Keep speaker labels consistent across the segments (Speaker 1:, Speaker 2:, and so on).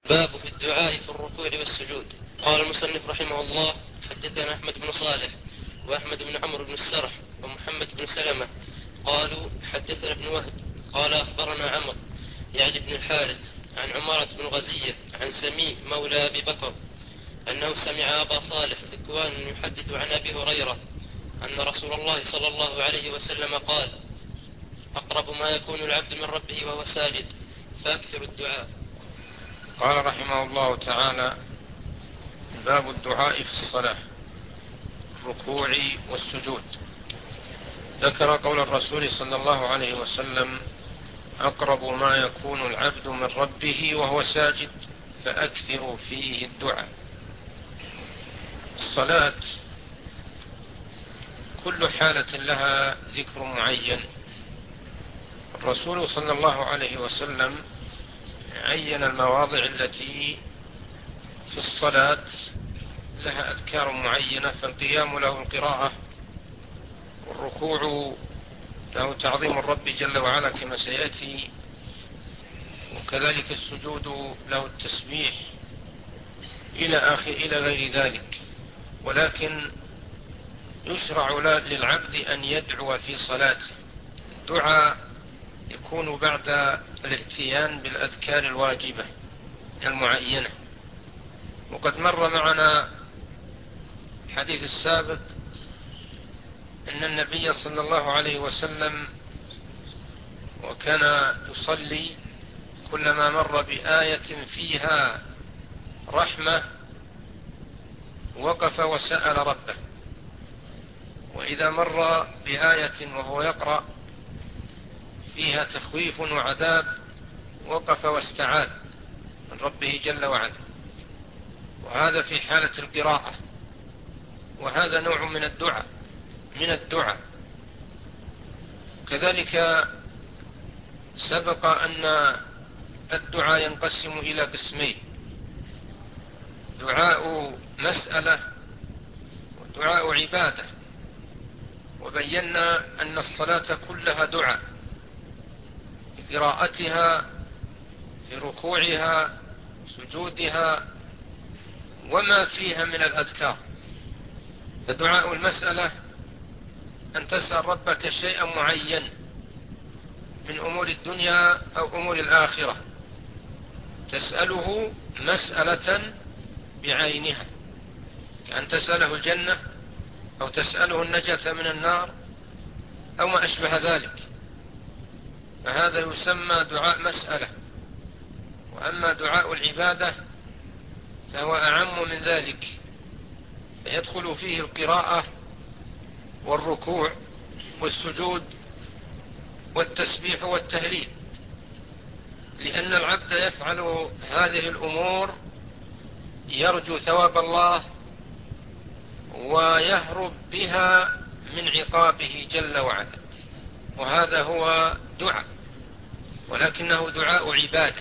Speaker 1: باب في الدعاء في الركوع والسجود. قال المصنف رحمه الله: حدثنا أحمد بن صالح وأحمد بن عمرو بن السرح ومحمد بن سلمة قالوا حدثنا ابن وهب قال أخبرنا عمرو يعني بن الحارث عن عمارة بن غزية عن سمي مولى أبي بكر أنه سمع أبا صالح ذكوان يحدث عن أبي هريرة أن رسول الله صلى الله عليه وسلم قال: أقرب ما يكون العبد من ربه وهو ساجد فأكثر الدعاء.
Speaker 2: قال رحمه الله تعالى: باب الدعاء في الصلاة، الركوع والسجود. ذكر قول الرسول صلى الله عليه وسلم: أقرب ما يكون العبد من ربه وهو ساجد فأكثر فيه الدعاء. الصلاة كل حالة لها ذكر معين. الرسول صلى الله عليه وسلم عين المواضع التي في الصلاة لها أذكار معينة، فالقيام له القراءة، والركوع له تعظيم الرب جل وعلا كما سيأتي، وكذلك السجود له التسبيح إلى غير ذلك. ولكن يشرع للعبد أن يدعو في صلاته. الدعاء يكون بعد الاتيان بالأذكار الواجبة المعينة، وقد مر معنا الحديث السابق أن النبي صلى الله عليه وسلم وكان يصلي كلما مر بآية فيها رحمة وقف وسأل ربه، وإذا مر بآية وهو يقرأ فيها تخويف وعذاب وقف واستعاذ من ربه جل وعلا، وهذا في حالة القراءة، وهذا نوع من الدعاء. كذلك سبق أن الدعاء ينقسم إلى قسمين: دعاء مسألة ودعاء عبادة. وبينا أن الصلاة كلها دعاء، في قراءتها، في ركوعها، سجودها، وما فيها من الأذكار. فدعاء المسألة أن تسأل ربك شيئا معين من أمور الدنيا أو أمور الآخرة، تسأله مسألة بعينها، كأن تسأله الجنة أو تسأله النجاة من النار أو ما أشبه ذلك، فهذا يسمى دعاء مسألة. وأما دعاء العبادة فهو أعم من ذلك، فيدخل فيه القراءة والركوع والسجود والتسبيح والتهليل، لأن العبد يفعل هذه الأمور يرجو ثواب الله ويهرب بها من عقابه جل وعلا، وهذا هو دعاء، ولكنه دعاء عبادة.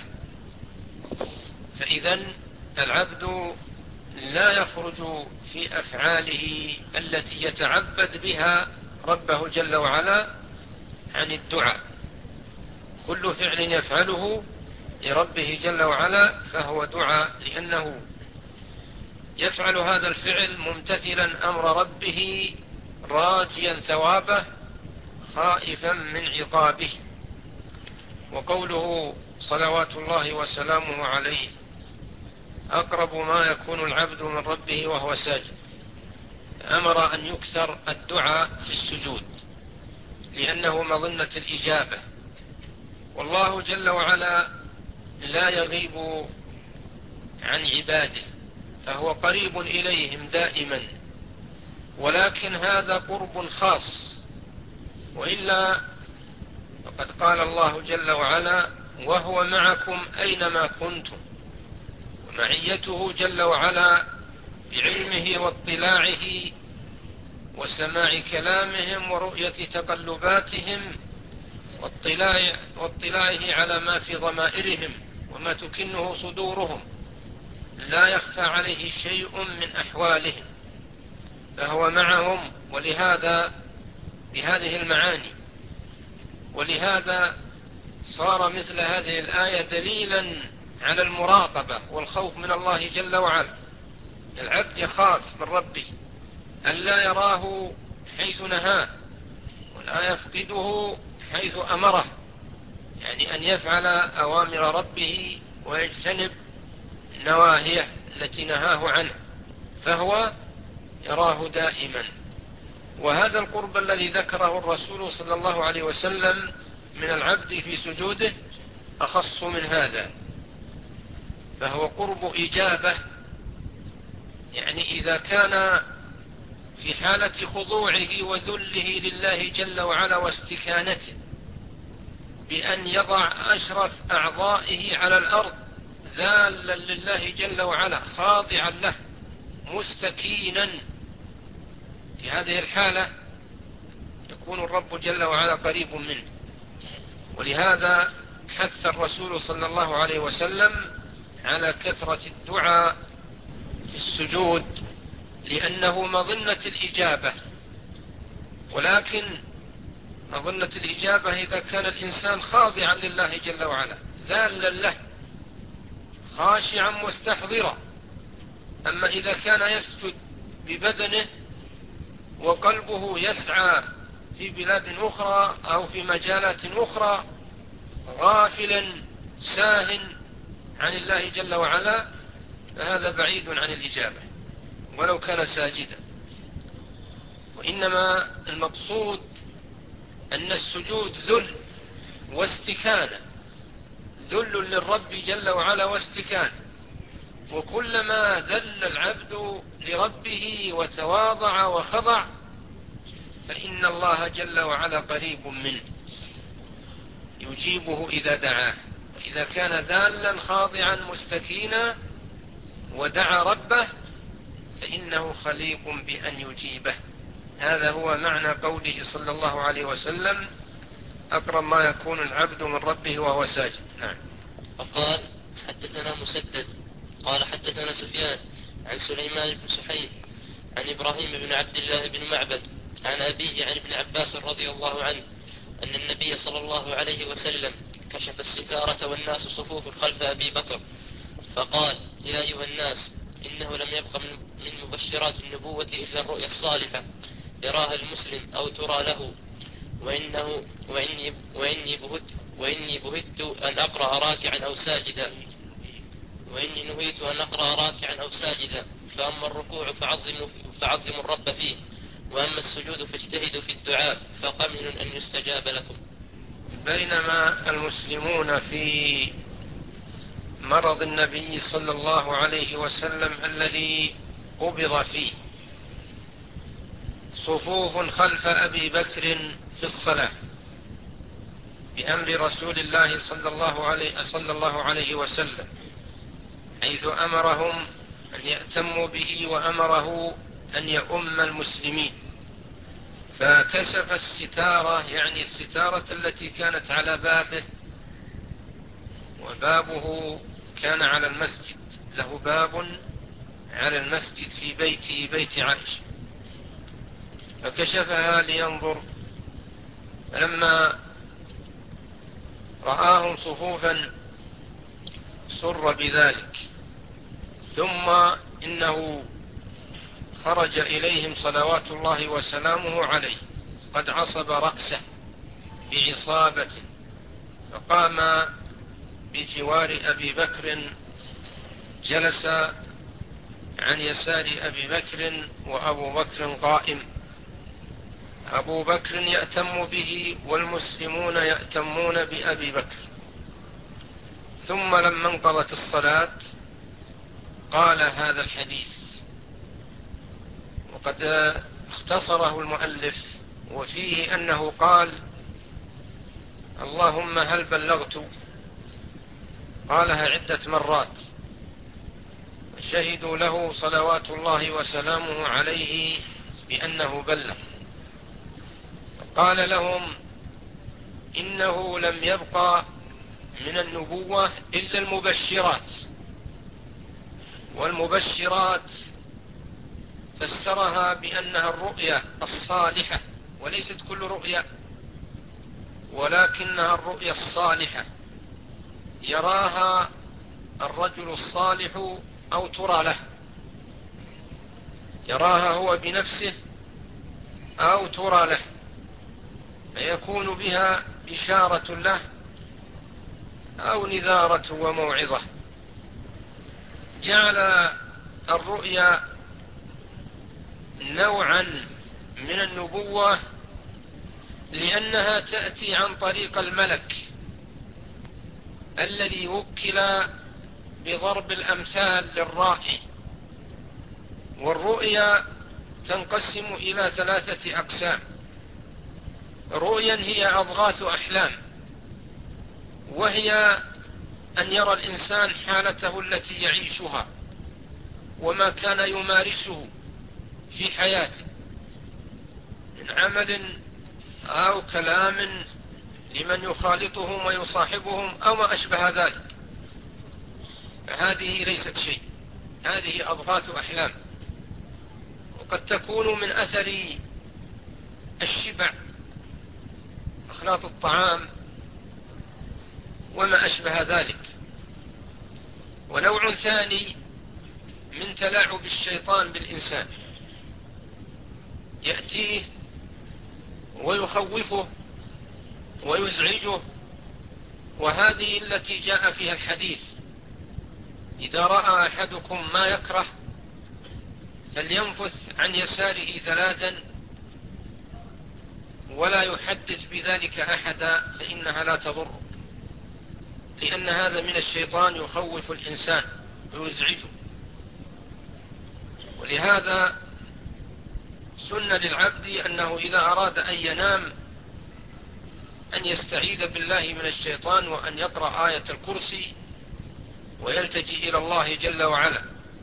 Speaker 2: فإذن العبد لا يخرج في أفعاله التي يتعبد بها ربه جل وعلا عن الدعاء. كل فعل يفعله لربه جل وعلا فهو دعاء، لأنه يفعل هذا الفعل ممتثلا أمر ربه راجيا ثوابه خائفا من عقابه. وقوله صلوات الله وسلامه عليه: أقرب ما يكون العبد من ربه وهو ساجد، أمر أن يكثر الدعاء في السجود، لأنه مظنة الإجابة، والله جل وعلا لا يغيب عن عباده، فهو قريب إليهم دائما، ولكن هذا قرب خاص، وإلا فقد قال الله جل وعلا: وهو معكم أينما كنتم. ومعيته جل وعلا بعلمه واطلاعه وسماع كلامهم ورؤية تقلباتهم واطلاعه على ما في ضمائرهم وما تكنه صدورهم، لا يخفى عليه شيء من أحوالهم، فهو معهم. ولهذا بهذه المعاني، ولهذا صار مثل هذه الآية دليلا على المراقبة والخوف من الله جل وعلا. العبد يخاف من ربه أن لا يراه حيث نهاه ولا يفقده حيث أمره، يعني أن يفعل أوامر ربه ويجتنب نواهيه التي نهاه عنه، فهو يراه دائما. وهذا القرب الذي ذكره الرسول صلى الله عليه وسلم من العبد في سجوده أخص من هذا، فهو قرب إجابة. يعني إذا كان في حالة خضوعه وذله لله جل وعلا واستكانته بأن يضع أشرف أعضائه على الأرض ذالا لله جل وعلا خاضعا له مستكينا، في هذه الحالة يكون الرب جل وعلا قريب منه. ولهذا حث الرسول صلى الله عليه وسلم على كثرة الدعاء في السجود، لأنه مظنة الإجابة. ولكن مظنة الإجابة إذا كان الإنسان خاضعا لله جل وعلا ذالا له خاشعا مستحضرا. أما إذا كان يسجد ببدنه وقلبه يسعى في بلاد أخرى أو في مجالات أخرى غافلا ساهٍ عن الله جل وعلا، فهذا بعيد عن الإجابة ولو كان ساجدا. وإنما المقصود أن السجود ذل واستكانة، ذل للرب جل وعلا واستكانة. وكلما ذل العبد لربه وتواضع وخضع فإن الله جل وعلا قريب منه يجيبه إذا دعاه. إذا كان ذالا خاضعا مستكينا ودعا ربه فإنه خليق بأن يجيبه. هذا هو معنى قوله صلى الله عليه وسلم: أقرب ما يكون العبد من ربه وهو ساجد. نعم.
Speaker 1: وقال: حدثنا مسدد قال حدثنا سفيان عن سليمان بن سحيم عن إبراهيم بن عبد الله بن معبد عن أبيه عن ابن عباس رضي الله عنه أن النبي صلى الله عليه وسلم كشف الستارة والناس صفوف خلف أبي بكر فقال: يا أيها الناس، إنه لم يبق من مبشرات النبوة إلا الرؤيا الصالحة يراها المسلم أو ترى له، وإني بهت أن أقرأ راكعا أو ساجدا، وإني نهيت أن أقرأ راكعا أو ساجدا، فأما الركوع فعظموا الرب فيه، وأما السجود فاجتهدوا في الدعاء فقمن أن يستجاب لكم.
Speaker 2: بينما المسلمون في مرض النبي صلى الله عليه وسلم الذي قبض فيه صفوف خلف أبي بكر في الصلاة بأمر رسول الله صلى الله عليه وسلم، حيث أمرهم أن يأتموا به وأمره أن يؤم المسلمين، فكشف الستارة، يعني الستارة التي كانت على بابه، وبابه كان على المسجد، له باب على المسجد في بيته بيت عائشة، فكشفها لينظر، فلما رآهم صفوفا سر بذلك. ثم إنه خرج إليهم صلوات الله وسلامه عليه قد عصب رأسه بعصابة، فقام بجوار أبي بكر، جلس عن يسار أبي بكر وأبو بكر قائم، أبو بكر يأتم به والمسلمون يأتمون بأبي بكر. ثم لما انقضت الصلاة قال هذا الحديث، وقد اختصره المؤلف، وفيه أنه قال: اللهم هل بلغت؟ قالها عدة مرات، شهدوا له صلوات الله وسلامه عليه بأنه بلغ. قال لهم: إنه لم يبقى من النبوة إلا المبشرات، والمبشرات فسرها بأنها الرؤيا الصالحة، وليست كل رؤيا، ولكنها الرؤيا الصالحة يراها الرجل الصالح أو ترى له، يراها هو بنفسه أو ترى له، فيكون بها بشارة له أو نذارة وموعظة. جعل الرؤيا نوعا من النبوة لأنها تأتي عن طريق الملك الذي وكل بضرب الأمثال للرائي. والرؤيا تنقسم إلى 3 أقسام. رؤيا هي أضغاث أحلام، وهي أن يرى الإنسان حالته التي يعيشها وما كان يمارسه في حياته من عمل أو كلام لمن يخالطهم ويصاحبهم أو ما أشبه ذلك، فهذه ليست شيء، هذه أضغاث أحلام، وقد تكون من أثر الشبع، أخلاط الطعام وما أشبه ذلك. ونوع ثاني من تلاعب الشيطان بالإنسان، يأتيه ويخوفه ويزعجه، وهذه التي جاء فيها الحديث: إذا رأى أحدكم ما يكره فلينفث عن يساره 3 ولا يحدث بذلك أحدا فإنها لا تضر، لأن هذا من الشيطان يخوف الإنسان ويزعجه. ولهذا سن للعبد أنه إذا أراد أن ينام أن يستعيذ بالله من الشيطان وأن يقرأ آية الكرسي ويلتجئ إلى الله جل وعلا.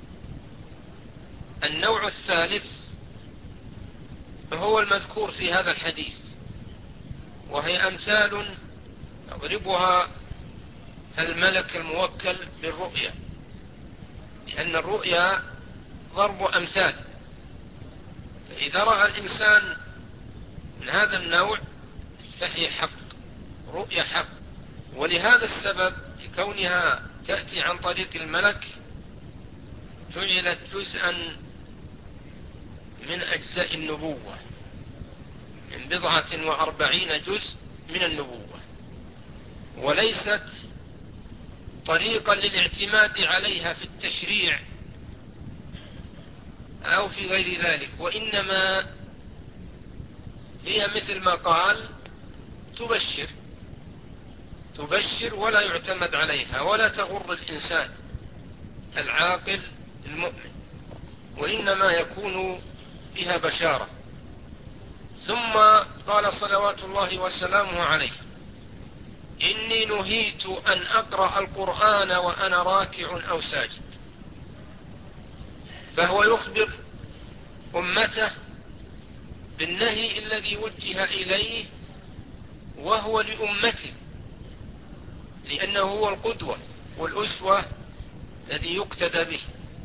Speaker 2: النوع الثالث هو المذكور في هذا الحديث، وهي أمثال يضربها الملك الموكل بالرؤيا، لأن الرؤيا ضرب أمثال. فإذا رأى الإنسان من هذا النوع فهي حق، رؤيا حق. ولهذا السبب لكونها تأتي عن طريق الملك جعلت جزءا من أجزاء النبوة، من 47 جزء من النبوة، وليست طريقا للاعتماد عليها في التشريع أو في غير ذلك، وإنما هي مثل ما قال تبشر ولا يعتمد عليها ولا تغر الإنسان العاقل المؤمن، وإنما يكون بها بشارة. ثم قال صلوات الله وسلامه عليه: إني نهيت أن أقرأ القرآن وأنا راكع أو ساجد. فهو يخبر أمته بالنهي الذي وجه إليه، وهو لأمته، لأنه هو القدوة والأسوة الذي يقتدى به.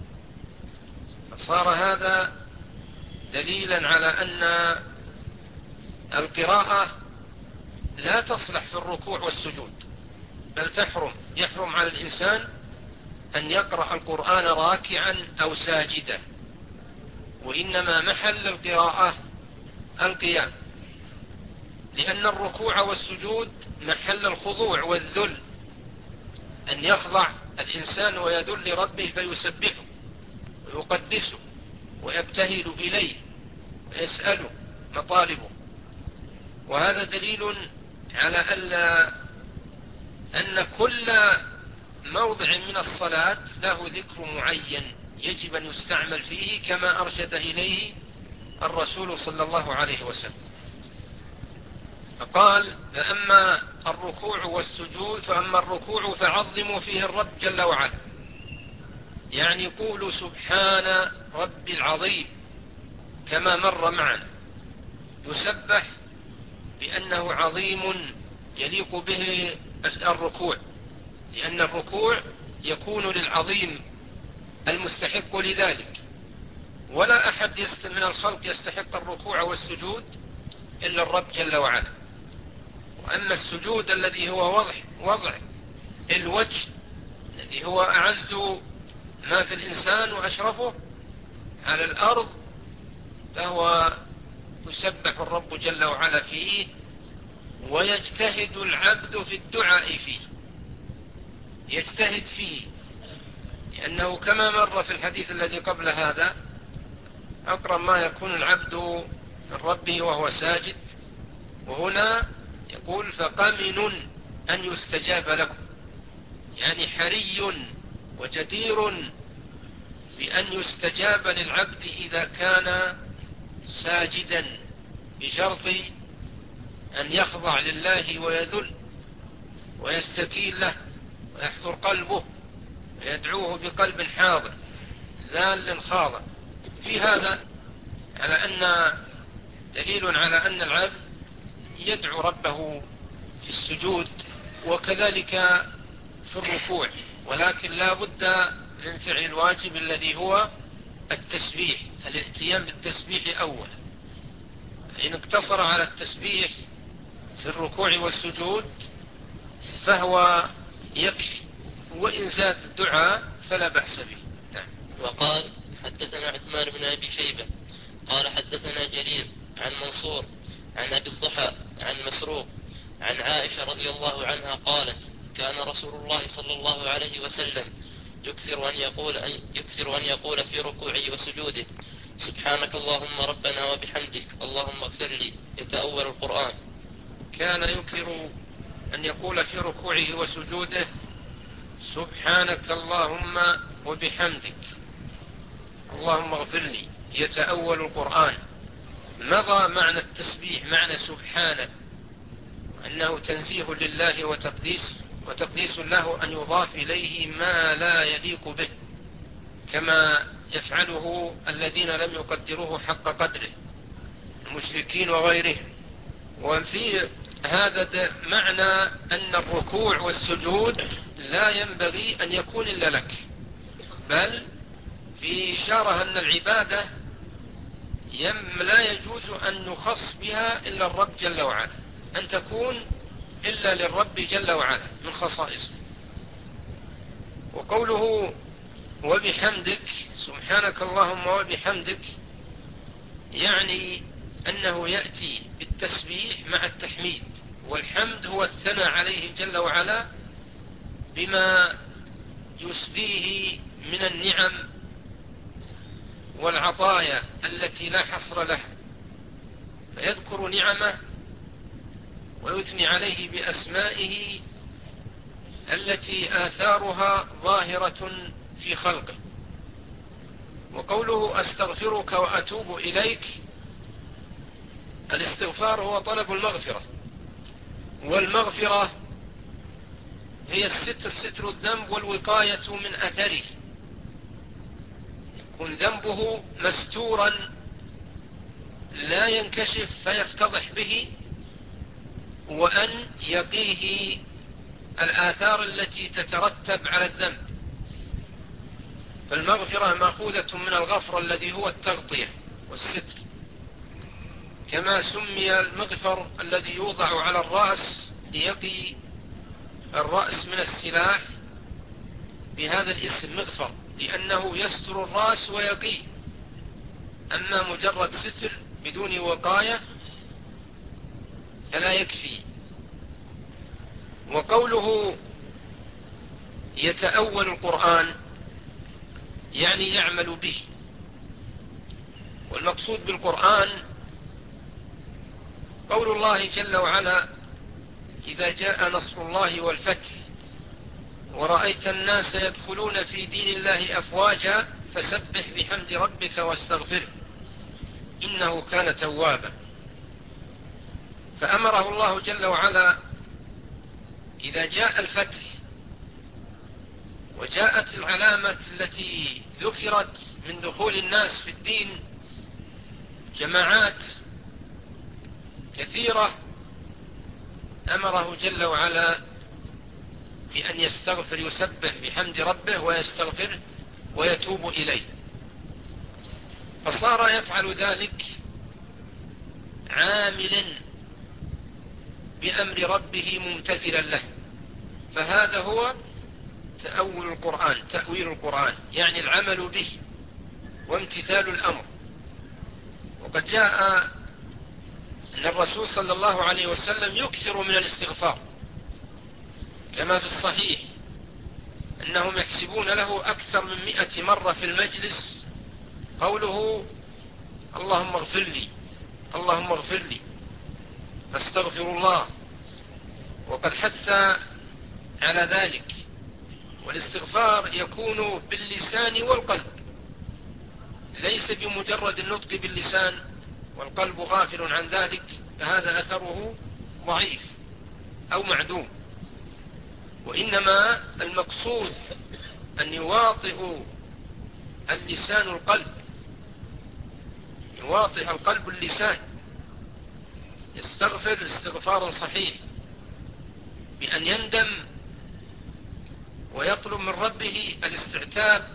Speaker 2: فصار هذا دليلا على أن القراءة لا تصلح في الركوع والسجود، بل يحرم على الإنسان أن يقرأ القرآن راكعا أو ساجدا، وإنما محل القراءة القيام، لأن الركوع والسجود محل الخضوع والذل، أن يخضع الإنسان ويذل لربه فيسبحه ويقدسه ويبتهل إليه ويسأله مطالبه. وهذا دليل على أن كل موضع من الصلاة له ذكر معين يجب أن يستعمل فيه كما أرشد إليه الرسول صلى الله عليه وسلم. فقال: فأما الركوع والسجود، فأما الركوع فعظموا فيه الرب جل وعلا، يعني قولوا سبحان ربي العظيم كما مر معنا، يسبح بأنه عظيم يليق به الركوع، لأن الركوع يكون للعظيم المستحق لذلك، ولا أحد من الخلق يستحق الركوع والسجود إلا الرب جل وعلا. وأما السجود الذي هو وضع الوجه، الذي هو أعز ما في الإنسان وأشرفه على الأرض، فهو يسبح الرب جل وعلا فيه، ويجتهد العبد في الدعاء فيه، يجتهد فيه، لأنه كما مر في الحديث الذي قبل هذا أقرب ما يكون العبد من ربه وهو ساجد، وهنا يقول فقمن أن يستجاب لكم، يعني حري وجدير بأن يستجاب للعبد إذا كان ساجدا، بشرط أن يخضع لله ويذل ويستكين له ويحضر قلبه ويدعوه بقلب حاضر ذال خاضع. في هذا على أن دليل على أن العبد يدعو ربه في السجود وكذلك في الركوع، ولكن لا بد من فعل الواجب الذي هو التسبيح، الاتيان بالتسبيح أولا. إن اقتصر على التسبيح في الركوع والسجود فهو يكفي، وإن زاد الدعاء فلا بأس به. نعم.
Speaker 1: وقال حدثنا عثمان بن أبي شيبة قال حدثنا جرير عن منصور عن أبي الضحى عن مسروق عن عائشة رضي الله عنها قالت كان رسول الله صلى الله عليه وسلم يكثر أن يقول في ركوعه وسجوده سبحانك اللهم ربنا وبحمدك اللهم اغفر لي، يتأول القرآن.
Speaker 2: كان يكثر أن يقول في ركوعه وسجوده سبحانك اللهم وبحمدك اللهم اغفر لي، يتأول القرآن. مضى معنى التسبيح معنى سبحانه، أنه تنزيه لله وتقديس له أن يضاف إليه ما لا يليق به، كما يفعله الذين لم يقدروه حق قدره، المشركين وغيرهم. وفي هذا معنى أن الركوع والسجود لا ينبغي أن يكون إلا لك، بل في إشارة أن العبادة لا يجوز أن نخص بها إلا الرب جل وعلا، أن تكون إلا للرب جل وعلا من خصائصه. وقوله وبحمدك سبحانك اللهم وبحمدك يعني أنه يأتي بالتسبيح مع التحميد، والحمد هو الثناء عليه جل وعلا بما يسديه من النعم والعطايا التي لا حصر لها، فيذكر نعمه ويثني عليه بأسمائه التي آثارها ظاهرة في خلقه. وقوله أستغفرك وأتوب إليك، الاستغفار هو طلب المغفرة، والمغفرة هي ستر الذنب والوقاية من أثره، يكون ذنبه مستورا لا ينكشف فيفتضح به، وأن يقيه الآثار التي تترتب على الذنب. فالمغفرة مأخوذة من الغفر الذي هو التغطية والستر، كما سمي المغفر الذي يوضع على الرأس ليقي الرأس من السلاح بهذا الاسم مغفر، لأنه يستر الرأس ويقيه. أما مجرد ستر بدون وقاية فلا يكفي. وقوله يتأول القرآن يعني يعمل به، والمقصود بالقرآن قول الله جل وعلا إذا جاء نصر الله والفتح ورأيت الناس يدخلون في دين الله أفواجا فسبح بحمد ربك واستغفره إنه كان توابا. فأمره الله جل وعلا إذا جاء الفتح وجاءت العلامة التي ذكرت من دخول الناس في الدين جماعات كثيرة، أمره جل وعلا بأن يستغفر، يسبح بحمد ربه ويستغفره ويتوب إليه، فصار يفعل ذلك عاملا بأمر ربه ممتثلا له. فهذا هو تأويل القرآن يعني العمل به وامتثال الأمر. وقد جاء أن الرسول صلى الله عليه وسلم يكثر من الاستغفار، كما في الصحيح أنهم يحسبون له أكثر من 100 مرة في المجلس قوله اللهم اغفر لي اللهم اغفر لي أستغفر الله. وقد حث على ذلك. والاستغفار يكون باللسان والقلب، ليس بمجرد النطق باللسان والقلب غافل عن ذلك، فهذا أثره ضعيف أو معدوم. وإنما المقصود أن يواطئ اللسان القلب، يواطئ القلب اللسان، يستغفر استغفارا صحيح بأن يندم ويطلب من ربه الاستعتاب،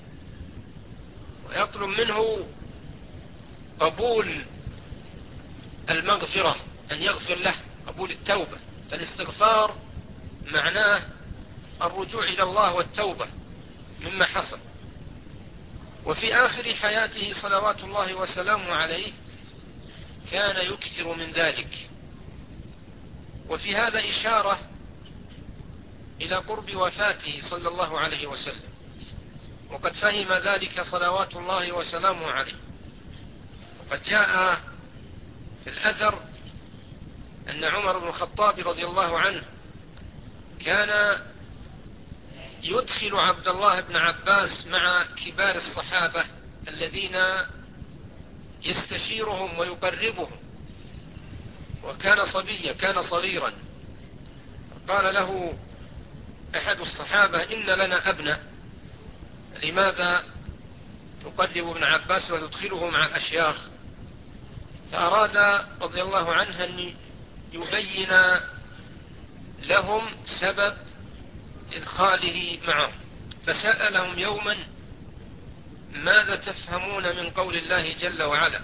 Speaker 2: ويطلب منه قبول المغفرة، أن يغفر له، قبول التوبة. فالاستغفار معناه الرجوع إلى الله والتوبة مما حصل. وفي آخر حياته صلوات الله وسلامه عليه كان يكثر من ذلك. وفي هذا إشارة إلى قرب وفاته صلى الله عليه وسلم، وقد فهم ذلك صلوات الله وسلامه عليه. وقد جاء في الأثر أن عمر بن الخطاب رضي الله عنه كان يدخل عبد الله بن عباس مع كبار الصحابة الذين يستشيرهم ويقربهم، وكان صبيا، كان صغيرا. قال له أحد الصحابة إن لنا ابنة، لماذا تقرب ابن عباس وتدخله مع الأشياخ؟ فأراد رضي الله عنه أن يبين لهم سبب إدخاله معهم، فسألهم يوما ماذا تفهمون من قول الله جل وعلا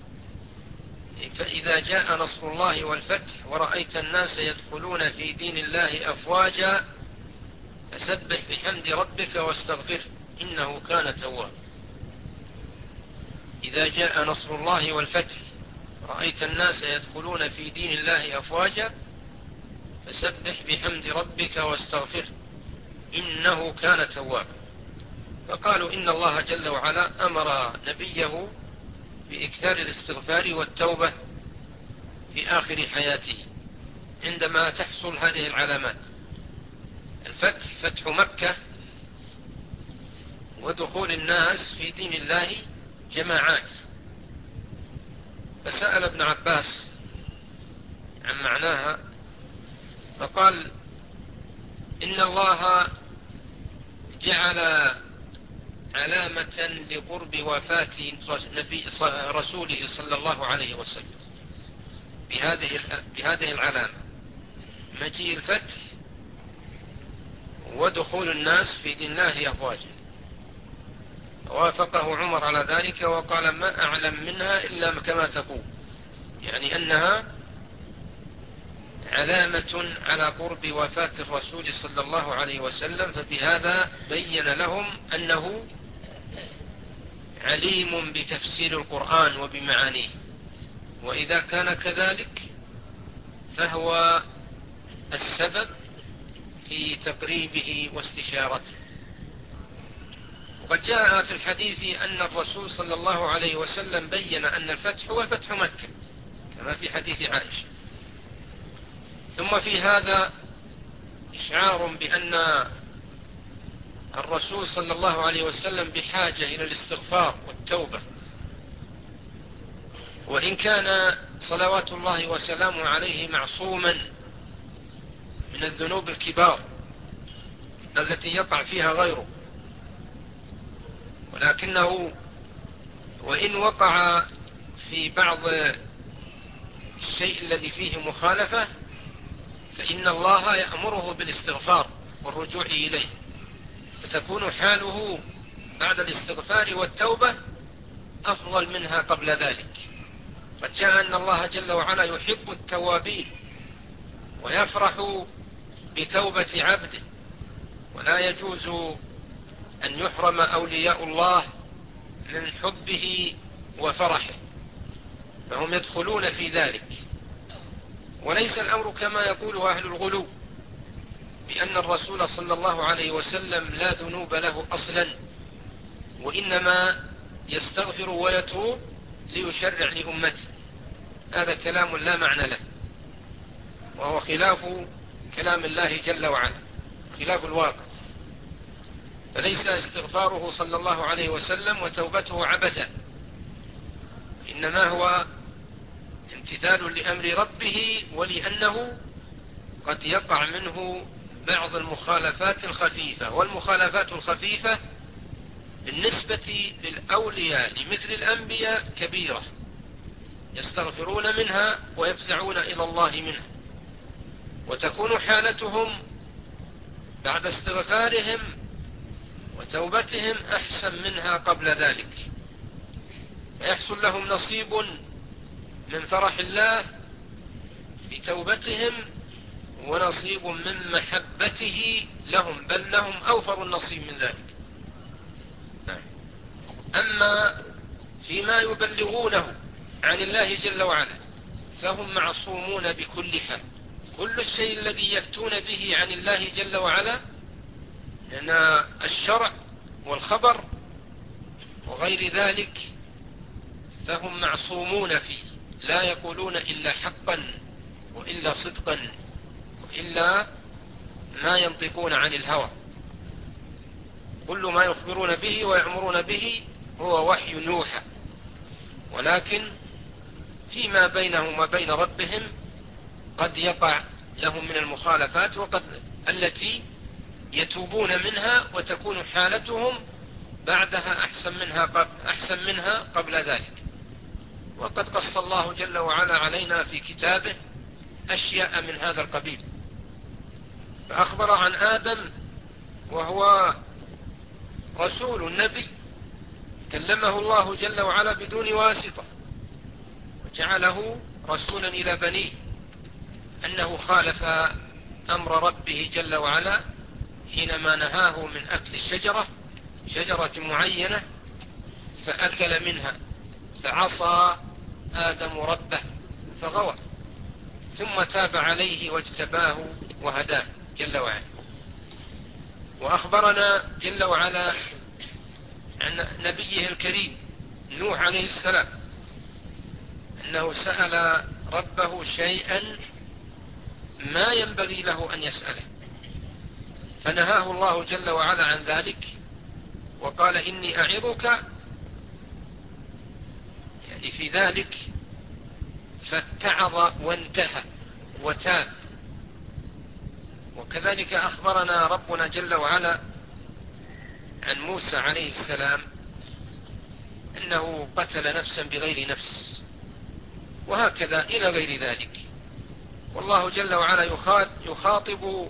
Speaker 2: فإذا جاء نصر الله والفتح ورأيت الناس يدخلون في دين الله أفواجا فسبح بحمد ربك واستغفره إنه كان توابا. إذا جاء نصر الله والفتح رأيت الناس يدخلون في دين الله أفواجا فسبح بحمد ربك واستغفره إنه كان توابا. فقالوا إن الله جل وعلا أمر نبيه بإكثار الاستغفار والتوبة في آخر حياته عندما تحصل هذه العلامات: الفتح، فتح مكة، ودخول الناس في دين الله جماعات. فسأل ابن عباس عن معناها فقال إن الله جعل علامة لقرب وفاة رسوله صلى الله عليه وسلم بهذه العلامة: مجيء الفتح ودخول الناس في دين الله أفواجا. وافقه عمر على ذلك وقال ما أعلم منها إلا كما تقول، يعني أنها علامة على قرب وفاة الرسول صلى الله عليه وسلم. فبهذا بين لهم أنه عليم بتفسير القرآن وبمعانيه، وإذا كان كذلك فهو السبب في تقريبه واستشارته. وقد جاء في الحديث أن الرسول صلى الله عليه وسلم بين أن الفتح هو فتح مكة كما في حديث عائشة. ثم في هذا إشعار بأن الرسول صلى الله عليه وسلم بحاجة إلى الاستغفار والتوبة، وإن كان صلوات الله وسلامه عليه معصوما من الذنوب الكبار التي يقع فيها غيره، ولكنه وإن وقع في بعض الشيء الذي فيه مخالفة فإن الله يأمره بالاستغفار والرجوع إليه، فتكون حاله بعد الاستغفار والتوبة أفضل منها قبل ذلك. قد جاء أن الله جل وعلا يحب التوابين ويفرح بتوبة عبده، ولا يجوز أن يحرم أولياء الله من حبه وفرحه، فهم يدخلون في ذلك. وليس الأمر كما يقول أهل الغلو بأن الرسول صلى الله عليه وسلم لا ذنوب له أصلا، وإنما يستغفر ويتوب ليشرع لأمته. هذا كلام لا معنى له، وهو خلاف كلام الله جل وعلا، خلاف الواقع. فليس استغفاره صلى الله عليه وسلم وتوبته عبثا، إنما هو امتثال لأمر ربه، ولأنه قد يقع منه بعض المخالفات الخفيفة، والمخالفات الخفيفة بالنسبة للأولياء لمثل الأنبياء كبيرة، يستغفرون منها ويفزعون إلى الله منها، وتكون حالتهم بعد استغفارهم وتوبتهم أحسن منها قبل ذلك، فيحصل لهم نصيب من فرح الله بتوبتهم ونصيب من محبته لهم، بل لهم أوفر النصيب من ذلك. أما فيما يبلغونه عن الله جل وعلا فهم معصومون بكل حال. كل الشيء الذي يأتون به عن الله جل وعلا، لأن الشرع والخبر وغير ذلك فهم معصومون فيه، لا يقولون إلا حقا وإلا صدقا وإلا ما ينطقون عن الهوى. كل ما يخبرون به ويأمرون به هو وحي يوحى، ولكن فيما بينهم وبين ربهم قد يقع لهم من المخالفات، وقد التي يتوبون منها وتكون حالتهم بعدها أحسن منها قبل ذلك. وقد قص الله جل وعلا علينا في كتابه أشياء من هذا القبيل، فأخبر عن آدم وهو رسول نبي كلمه الله جل وعلا بدون واسطة، وجعله رسولا إلى بنيه، أنه خالف أمر ربه جل وعلا حينما نهاه من أكل شجرة معينة، فأكل منها فعصى آدم ربه فغوى، ثم تاب عليه واجتباه وهداه جل وعلا. وأخبرنا جل وعلا عن نبيه الكريم نوح عليه السلام أنه سأل ربه شيئا ما ينبغي له أن يسأله، فنهاه الله جل وعلا عن ذلك، وقال إني أعظك، يعني في ذلك فاتعظ وانتهى وتاب. وكذلك أخبرنا ربنا جل وعلا عن موسى عليه السلام أنه قتل نفسا بغير نفس، وهكذا إلى غير ذلك. والله جل وعلا يخاطب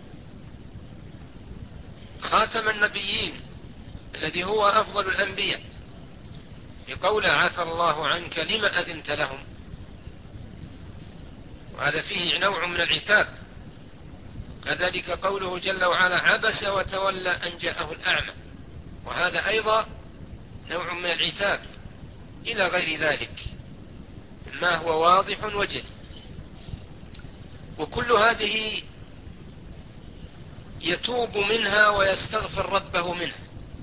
Speaker 2: خاتم النبيين الذي هو أفضل الأنبياء بقول عفى الله عنك لما أذنت لهم، وهذا فيه نوع من العتاب. كذلك قوله جل وعلا عبس وتولى أن جاءه الأعمى، وهذا أيضا نوع من العتاب إلى غير ذلك ما هو واضح وجل. وكل هذه يتوب منها ويستغفر ربه منها،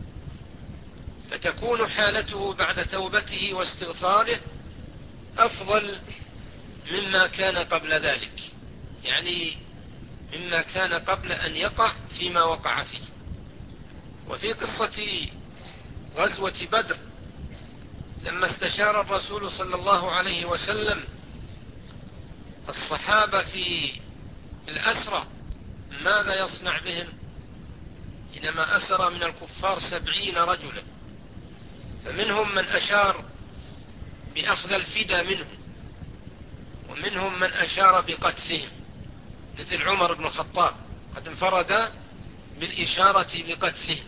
Speaker 2: فتكون حالته بعد توبته واستغفاره أفضل مما كان قبل ذلك، يعني مما كان قبل أن يقع فيما وقع فيه. وفي قصة غزوة بدر لما استشار الرسول صلى الله عليه وسلم الصحابة في الأسرى ماذا يصنع بهم، إنما أسر من الكفار 70 رجلا، فمنهم من أشار بأخذ الفدى منهم، ومنهم من أشار بقتلهم، مثل عمر بن الخطاب قد انفرد بالإشارة بقتلهم،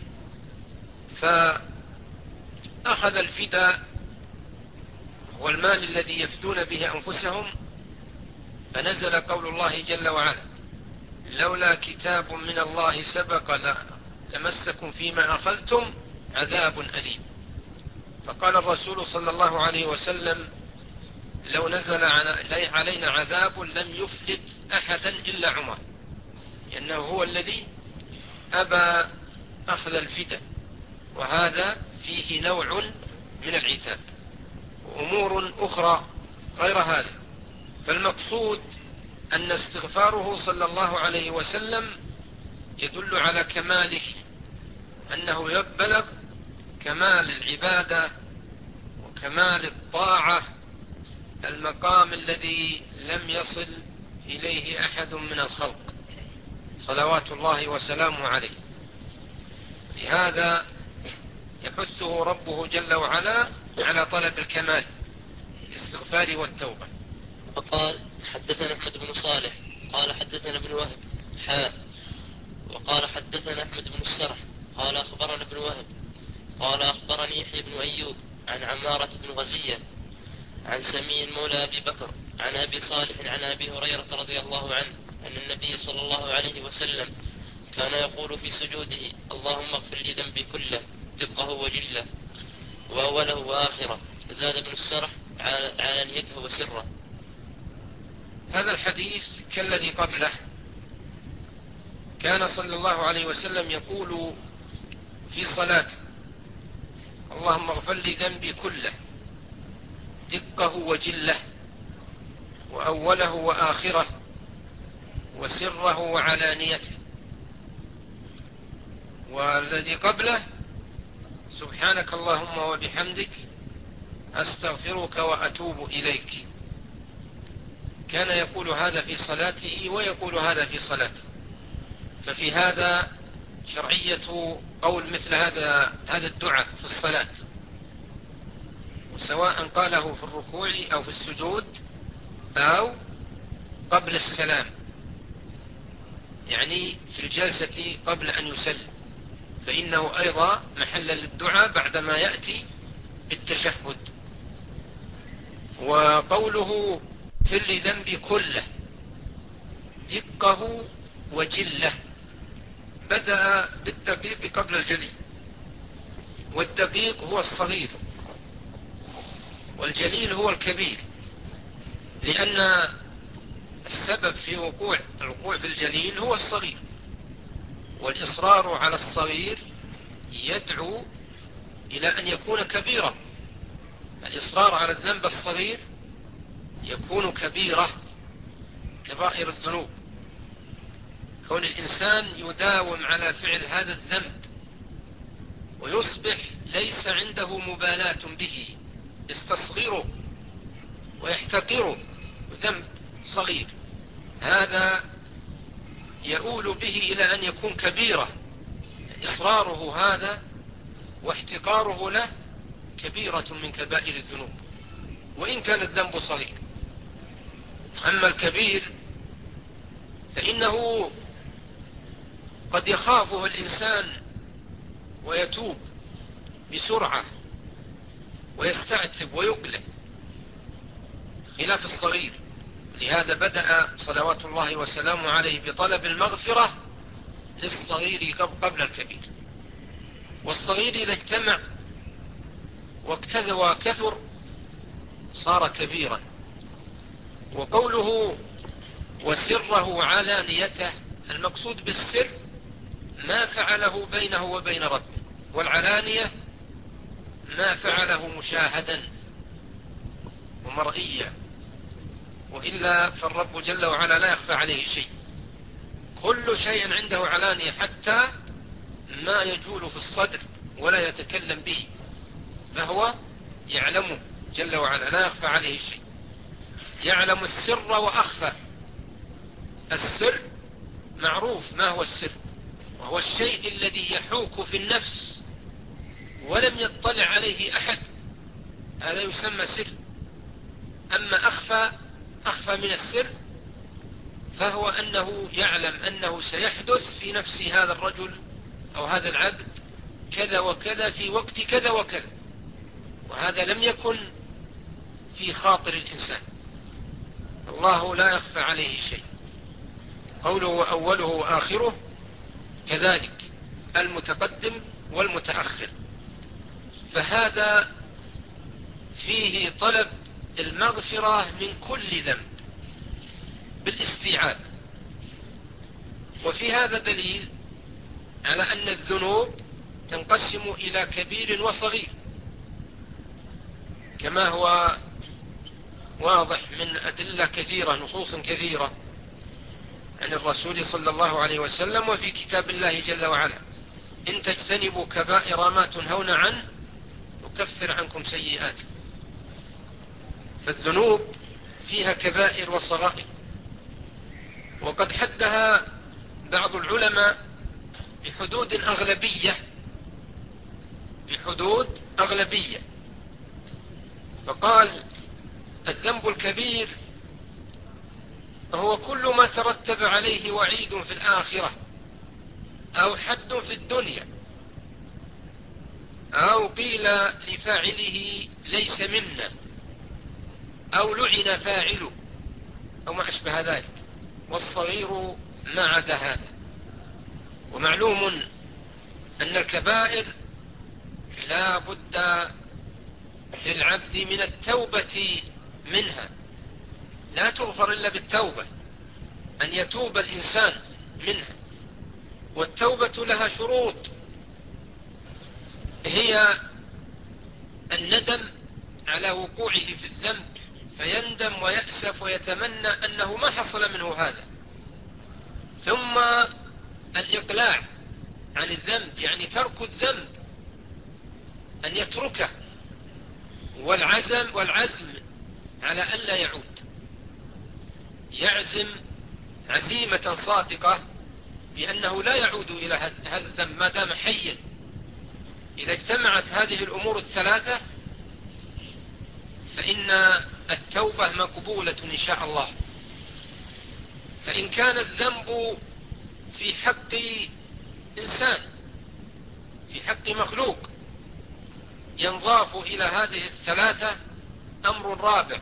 Speaker 2: فأخذ الفدى هو المال الذي يفدون به أنفسهم. فنزل قول الله جل وعلا لولا كتاب من الله سبق لمسكم فيما أخذتم عذاب أليم. فقال الرسول صلى الله عليه وسلم لو نزل علينا عذاب لم يفلت أحدا إلا عمر، لأنه هو الذي أبى أخذ الفداء، وهذا فيه نوع من العتاب وأمور أخرى غير هذا. فالمقصود أن استغفاره صلى الله عليه وسلم يدل على كماله، أنه يبلغ كمال العبادة وكمال الطاعة، المقام الذي لم يصل إليه أحد من الخلق صلوات الله وسلامه عليه. لهذا يحثه ربه جل وعلا على طلب الكمال الاستغفار والتوبة.
Speaker 1: وقال حدثنا أحمد بن صالح قال حدثنا ابن وهب وقال حدثنا أحمد بن السرح قال أخبرنا ابن وهب قال أخبرني يحيى بن أيوب عن عمارة بن غزية عن سمين مولى أبي بكر عن أبي صالح عن أبي هريرة رضي الله عنه أن النبي صلى الله عليه وسلم كان يقول في سجوده اللهم اغفر لي ذنبي كله دقه وجله وأوله وآخره. زاد ابن السرح علانيته وسره.
Speaker 2: هذا الحديث كالذي قبله، كان صلى الله عليه وسلم يقول في صلاته اللهم اغفر لي ذنبي كله دقه وجله وأوله وآخره وسره وعلانيته. والذي قبله سبحانك اللهم وبحمدك أستغفرك وأتوب إليك. كان يقول هذا في صلاته ويقول هذا في صلاته. ففي هذا شرعية قول مثل هذا الدعاء في الصلاة، سواء قاله في الركوع أو في السجود أو قبل السلام، يعني في الجلسة قبل أن يسلم، فإنه أيضا محل للدعاء بعدما يأتي بالتشهد. وقوله اغفر لي ذنبي كله دقه وجله بدأ بالدقيق قبل الجلي، والدقيق هو الصغير والجليل هو الكبير، لأن السبب في الوقوع في الجليل هو الصغير، والإصرار على الصغير يدعو إلى أن يكون كبيرا. الإصرار على الذنب الصغير يكون كبيرة كبائر الذنوب. كون الإنسان يداوم على فعل هذا الذنب ويصبح ليس عنده مبالاة به، يستصغره ويحتقره، ذنب صغير، هذا يؤول به إلى أن يكون كبيرة. إصراره هذا واحتقاره له كبيرة من كبائر الذنوب وإن كان الذنب صغير. أما الكبير فإنه قد يخافه الإنسان ويتوب بسرعة ويستعتب ويقلع، خلاف الصغير. لهذا بدأ صلوات الله وسلامه عليه بطلب المغفرة للصغير قبل الكبير. والصغير إذا اجتمع وكثر صار كبيرا. وقوله وسره علانيته، المقصود بالسر ما فعله بينه وبين ربه، والعلانية ما فعله مشاهدا ومرئيا، وإلا فالرب جل وعلا لا يخفى عليه شيء، كل شيء عنده علانية، حتى ما يجول في الصدر ولا يتكلم به فهو يعلمه جل وعلا، لا يخفى عليه شيء، يعلم السر وأخفى. السر معروف ما هو السر، وهو الشيء الذي يحوك في النفس ولم يطلع عليه أحد، هذا يسمى سر. أما أخفى من السر فهو أنه يعلم أنه سيحدث في نفس هذا الرجل أو هذا العبد كذا وكذا في وقت كذا وكذا، وهذا لم يكن في خاطر الإنسان. الله لا يخفى عليه شيء. قوله وأوله وآخره كذلك، المتقدم والمتأخر، فهذا فيه طلب المغفرة من كل ذنب بالاستيعاب. وفي هذا دليل على أن الذنوب تنقسم إلى كبير وصغير، كما هو واضح من أدلة كثيرة، نصوص كثيرة عن الرسول صلى الله عليه وسلم وفي كتاب الله جل وعلا: إن تجتنبوا كبائر ما تنهون عنه نكفر عنكم سيئاتكم. فالذنوب فيها كبائر وصغائر، وقد حدها بعض العلماء بحدود أغلبية، فقال: الذنب الكبير هو كل ما ترتب عليه وعيد في الآخرة، أو حد في الدنيا، أو قيل لفاعله ليس منا، أو لعن فاعله، أو ما أشبه ذلك. والصغير ما عدا هذا. ومعلوم أن الكبائر لا بد للعبد من التوبة منها، لا تغفر إلا بالتوبة، أن يتوب الإنسان منها. والتوبة لها شروط، هي الندم على وقوعه في الذنب، فيندم ويأسف ويتمنى أنه ما حصل منه هذا، ثم الإقلاع عن الذنب، يعني ترك الذنب، أن يتركه، والعزم على ألا يعود، يعزم عزيمة صادقة بأنه لا يعود إلى هذا الذنب ما دام حيا. إذا اجتمعت هذه الأمور الثلاثة فإن التوبة مقبولة إن شاء الله. فإن كان الذنب في حق إنسان، في حق مخلوق، ينضاف إلى هذه الثلاثة أمر رابع،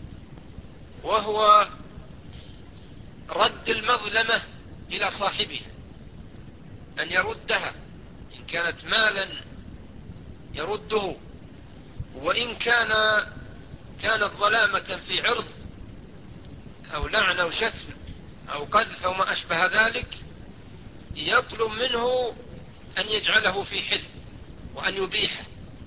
Speaker 2: وهو رد المظلمة إلى صاحبها، أن يردها، إن كانت مالا يرده، وإن كانت ظلامة في عرض أو لعن أو شتم أو قذف أو ما أشبه ذلك، يطلب منه أن يجعله في حل وأن يبيحه،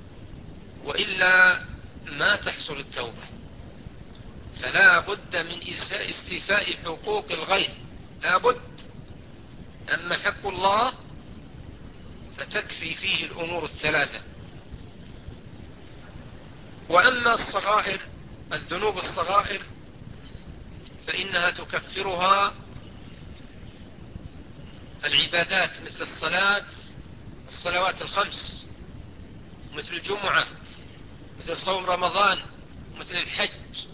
Speaker 2: وإلا ما تحصل التوبة. فلا بد من استيفاء حقوق الغير، لا بد. أما حق الله فتكفي فيه الأمور الثلاثة. وأما الصغائر، الذنوب الصغائر، فإنها تكفرها العبادات مثل الصلوات الخمس، مثل الجمعة، مثل صوم رمضان، مثل الحج،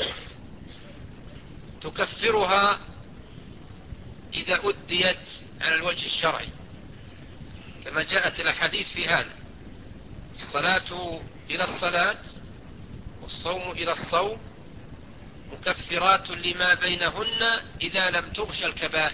Speaker 2: تكفرها إذا أديت على الوجه الشرعي، كما جاءت الأحاديث في هذا: الصلاة إلى الصلاة والصوم إلى الصوم مكفرات لما بينهن إذا لم تغش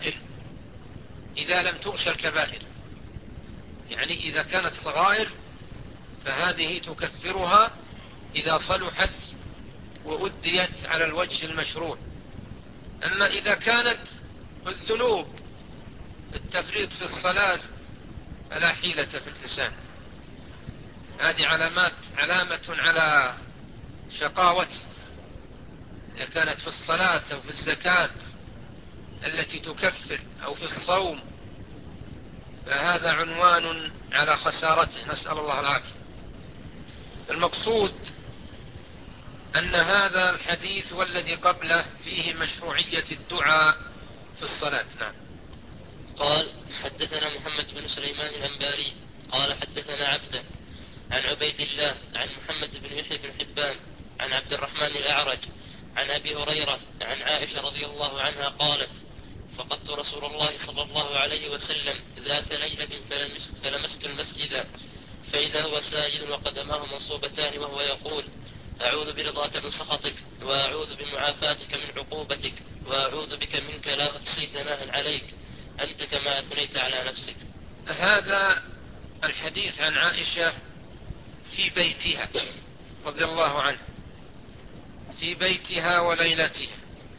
Speaker 2: الكبائر. يعني إذا كانت صغائر فهذه تكفرها إذا صلحت وأديت على الوجه المشروع. أما إذا كانت الذنوب التفريط في الصلاة فلا حيلة في الإنسان، هذه علامة على شقاوته. إذا كانت في الصلاة أو في الزكاة التي تكفر أو في الصوم فهذا عنوان على خسارته، نسأل الله العافية. المقصود أن هذا الحديث والذي قبله فيه مشروعية الدعاء في الصلاة. نعم.
Speaker 1: قال: حدثنا محمد بن سليمان الأنباري قال: حدثنا عبده عن عبيد الله عن محمد بن يحيى بن حبان عن عبد الرحمن الأعرج عن أبي هريرة عن عائشة رضي الله عنها قالت: فقدت رسول الله صلى الله عليه وسلم ذات ليلة فلمست المسجد فإذا هو ساجد وقدماه منصوبتان وهو يقول: أعوذ برضاك من سخطك، وأعوذ بمعافاتك من عقوبتك، وأعوذ بك منك لا أحصي ثناء عليك، أنت كما أثنيت على نفسك.
Speaker 2: هذا الحديث عن عائشة في بيتها رضي الله عنها، في بيتها وليلتها،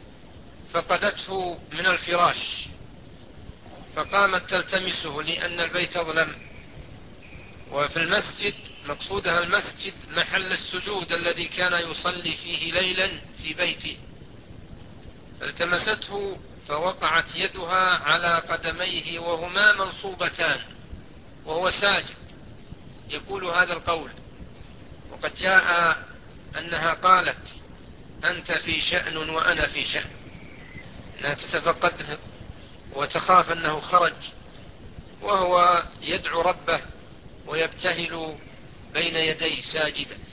Speaker 2: فقدته من الفراش فقامت تلتمسه لأن البيت أظلم، وفي المسجد مقصودها المسجد محل السجود الذي كان يصلي فيه ليلا في بيته، التمسته فوقعت يدها على قدميه وهما منصوبتان وهو ساجد يقول هذا القول. وقد جاء أنها قالت أنت في شأن وأنا في شأن، أنها تتفقده وتخاف أنه خرج وهو يدعو ربه ويبتهل بين يديه ساجدا.